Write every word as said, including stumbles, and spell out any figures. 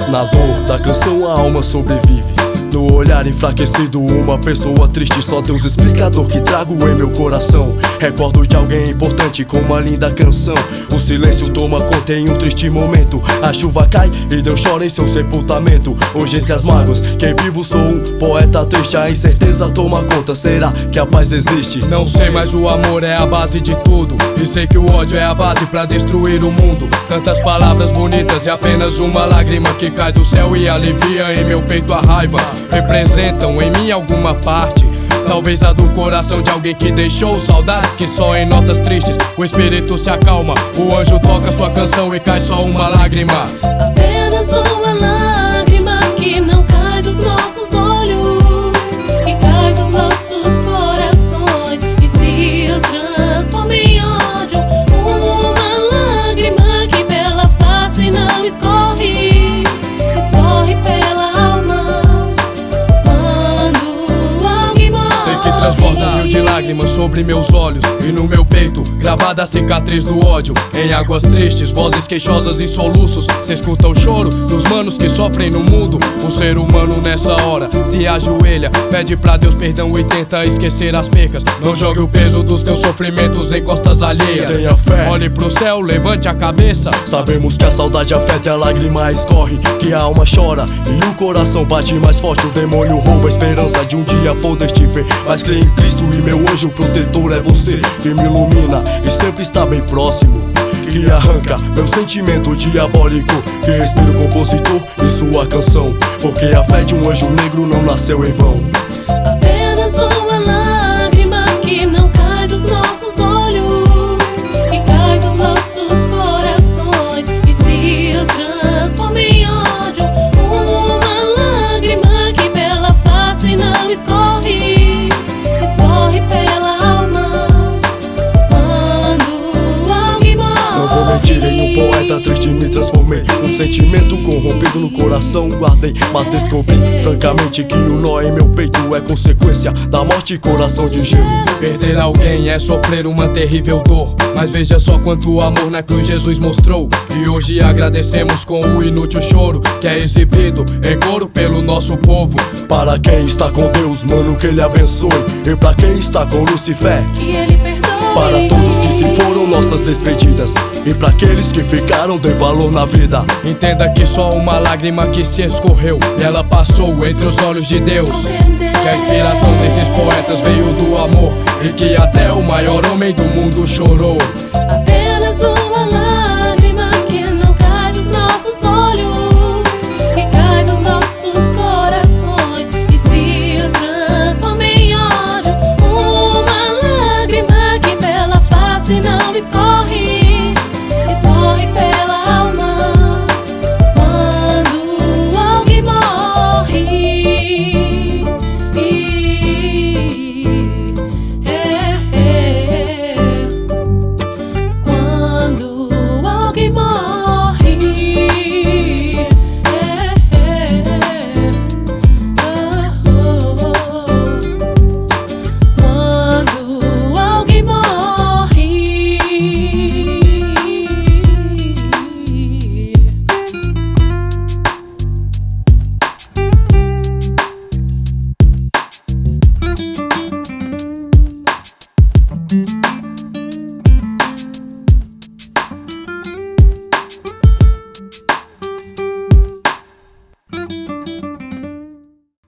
Na dor da canção a alma sobrevive. No olhar enfraquecido, uma pessoa triste. Só Deus explicador que trago em meu coração. Recordo de alguém importante com uma linda canção. O silêncio toma conta em um triste momento. A chuva cai e Deus chora em seu sepultamento. Hoje entre as mágoas, quem vivo sou um poeta triste. A incerteza toma conta, será que a paz existe? Não sei, mas o amor é a base de tudo. E sei que o ódio é a base pra destruir o mundo. Tantas palavras bonitas e apenas uma lágrima que cai do céu e alivia em meu peito a raiva. Representam em mim alguma parte, talvez a do coração de alguém que deixou saudades. Que só em notas tristes o espírito se acalma. O anjo toca sua canção e cai só uma lágrima. Apenas uma lágrima que não cai dos nossos olhos e cai dos nossos corações e se transforma em ódio. Uma lágrima que pela face não escorre, escorre pela alma. Transborda um rio de lágrimas sobre meus olhos e no meu peito, gravada a cicatriz do ódio. Em águas tristes, vozes queixosas e soluços. Cê escuta o choro dos manos que sofrem no mundo. Um ser humano nessa hora se ajoelha, pede pra Deus perdão e tenta esquecer as percas. Não jogue o peso dos teus sofrimentos em costas alheias. Tenha fé, olhe pro céu, levante a cabeça. Sabemos que a saudade afeta e a lágrima escorre, que a alma chora e o coração bate mais forte. O demônio rouba a esperança de um dia poder te ver. Mas creio em Cristo e meu anjo protetor é você, que me ilumina e sempre está bem próximo, que arranca meu sentimento diabólico, que respira o compositor em sua canção, porque a fé de um anjo negro não nasceu em vão. Apenas uma lágrima que não cai dos nossos olhos e cai dos nossos corações e se transforma em ódio. Uma lágrima que pela face não escorre, escorre pela alma quando alguém morre. Não vou mentir, em um poeta triste me transformei. Um sentimento corrompido no coração guardei, mas descobri francamente que o nó em meu peito é consequência da morte e coração de gelo. Perder alguém é sofrer uma terrível dor, mas veja só quanto amor na cruz Jesus mostrou. E hoje agradecemos com o inútil choro que é exibido em coro pelo nosso povo. Para quem está com Deus, mano, que Ele abençoe. E pra quem está com Lucifer, que Ele perdoe. Para todos que se foram nossas despedidas, e pra aqueles que ficaram dê valor na vida. Entenda que só uma lágrima que se escorreu e ela passou entre os olhos de Deus. Que a inspiração desses poetas veio do amor e que até o maior homem do mundo chorou. Até